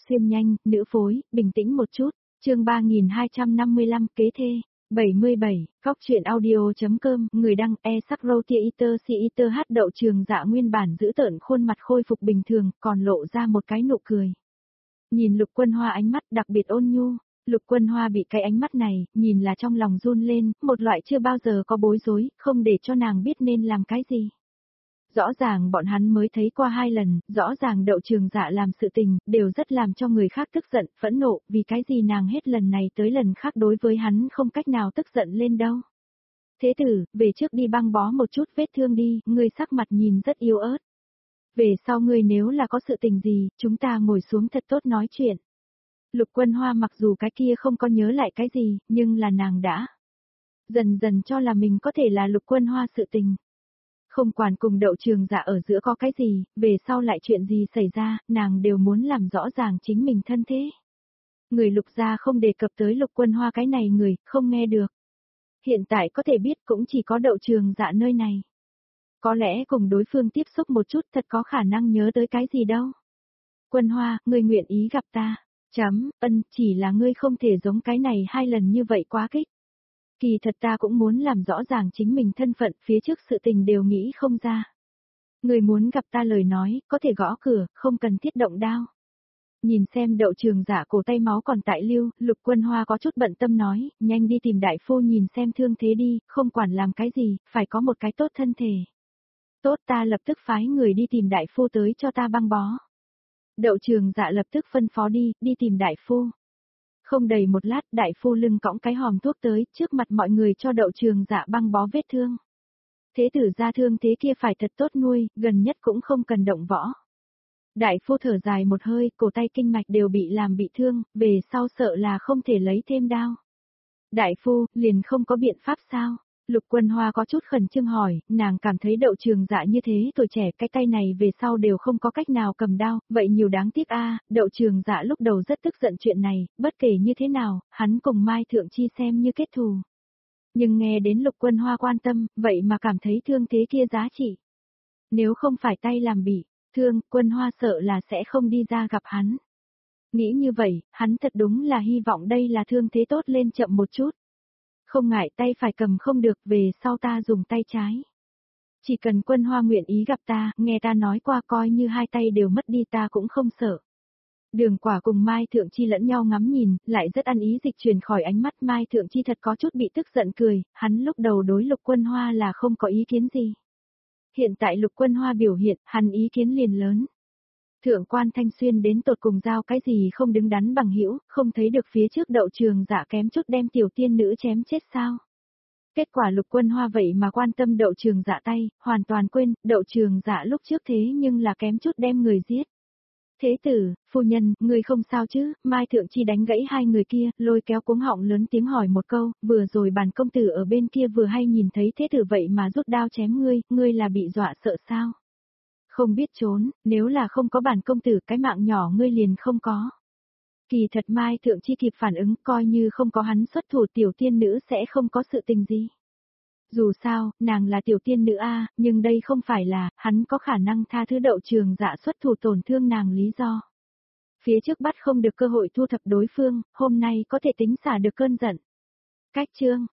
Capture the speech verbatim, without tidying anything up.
xuyên nhanh, nữ phối, bình tĩnh một chút, chương ba nghìn hai trăm năm mươi lăm kế thê. bảy mươi bảy, Cóc truyện audio.com, người đăng e sắc roti eater si eater hát đậu trường dạ nguyên bản giữ tợn khuôn mặt khôi phục bình thường, còn lộ ra một cái nụ cười. Nhìn Lục Quân Hoa ánh mắt đặc biệt ôn nhu, Lục Quân Hoa bị cái ánh mắt này, nhìn là trong lòng run lên, một loại chưa bao giờ có bối rối, không để cho nàng biết nên làm cái gì. Rõ ràng bọn hắn mới thấy qua hai lần, rõ ràng đậu trường dạ làm sự tình, đều rất làm cho người khác tức giận, phẫn nộ, vì cái gì nàng hết lần này tới lần khác đối với hắn không cách nào tức giận lên đâu. Thế tử, về trước đi băng bó một chút vết thương đi, ngươi sắc mặt nhìn rất yếu ớt. Về sau ngươi nếu là có sự tình gì, chúng ta ngồi xuống thật tốt nói chuyện. Lục Quân Hoa mặc dù cái kia không có nhớ lại cái gì, nhưng là nàng đã dần dần cho là mình có thể là Lục Quân Hoa sự tình. Không quản cùng đậu trường dạ ở giữa có cái gì, về sau lại chuyện gì xảy ra, nàng đều muốn làm rõ ràng chính mình thân thế. Người Lục gia không đề cập tới Lục Quân Hoa cái này người, không nghe được. Hiện tại có thể biết cũng chỉ có đậu trường dạ nơi này. Có lẽ cùng đối phương tiếp xúc một chút thật có khả năng nhớ tới cái gì đâu. Quân Hoa, ngươi nguyện ý gặp ta. Chấm, ân, chỉ là ngươi không thể giống cái này hai lần như vậy quá kích. Kỳ thật ta cũng muốn làm rõ ràng chính mình thân phận, phía trước sự tình đều nghĩ không ra. Người muốn gặp ta lời nói, có thể gõ cửa, không cần thiết động đao. Nhìn xem đậu trường dạ cổ tay máu còn tại lưu, Lục Quân Hoa có chút bận tâm nói, nhanh đi tìm đại phu nhìn xem thương thế đi, không quản làm cái gì, phải có một cái tốt thân thể. Tốt, ta lập tức phái người đi tìm đại phu tới cho ta băng bó. Đậu trường dạ lập tức phân phó đi, đi tìm đại phu. Không đầy một lát, đại phu lưng cõng cái hòm thuốc tới, trước mặt mọi người cho đậu trường dạ băng bó vết thương. Thế tử ra thương thế kia phải thật tốt nuôi, gần nhất cũng không cần động võ. Đại phu thở dài một hơi, cổ tay kinh mạch đều bị làm bị thương, về sau sợ là không thể lấy thêm đao. Đại phu, liền không có biện pháp sao? Lục Quân Hoa có chút khẩn trương hỏi, nàng cảm thấy đậu trường dạ như thế tuổi trẻ cái tay này về sau đều không có cách nào cầm đao, vậy nhiều đáng tiếc a. Đậu trường dạ lúc đầu rất tức giận chuyện này, bất kể như thế nào, hắn cùng Mai Thượng Chi xem như kết thù. Nhưng nghe đến Lục Quân Hoa quan tâm, vậy mà cảm thấy thương thế kia giá trị. Nếu không phải tay làm bị thương, Quân Hoa sợ là sẽ không đi ra gặp hắn. Nghĩ như vậy, hắn thật đúng là hy vọng đây là thương thế tốt lên chậm một chút. Không ngại tay phải cầm không được, về sau ta dùng tay trái. Chỉ cần Quân Hoa nguyện ý gặp ta, nghe ta nói qua coi như hai tay đều mất đi ta cũng không sợ. Đường Quả cùng Mai Thượng Chi lẫn nhau ngắm nhìn, lại rất ăn ý dịch chuyển khỏi ánh mắt. Mai Thượng Chi thật có chút bị tức giận cười, hắn lúc đầu đối Lục Quân Hoa là không có ý kiến gì. Hiện tại Lục Quân Hoa biểu hiện, hắn ý kiến liền lớn. Thượng quan Thanh Xuyên đến tột cùng giao cái gì không đứng đắn bằng hữu, không thấy được phía trước đậu trường dạ kém chút đem tiểu tiên nữ chém chết sao. Kết quả Lục Quân Hoa vậy mà quan tâm đậu trường dạ tay, hoàn toàn quên, đậu trường dạ lúc trước thế nhưng là kém chút đem người giết. Thế tử, phu nhân, người không sao chứ? Mai Thượng Chi đánh gãy hai người kia, lôi kéo cuống họng lớn tiếng hỏi một câu, vừa rồi bản công tử ở bên kia vừa hay nhìn thấy thế tử vậy mà rút đao chém ngươi, ngươi là bị dọa sợ sao? Không biết trốn, nếu là không có bản công tử cái mạng nhỏ ngươi liền không có. Kỳ thật Mai Thượng Chi kịp phản ứng, coi như không có hắn xuất thủ tiểu tiên nữ sẽ không có sự tình gì. Dù sao, nàng là tiểu tiên nữ a, nhưng đây không phải là, hắn có khả năng tha thứ đậu trường dạ xuất thủ tổn thương nàng lý do. Phía trước bắt không được cơ hội thu thập đối phương, hôm nay có thể tính xả được cơn giận. Cách chương,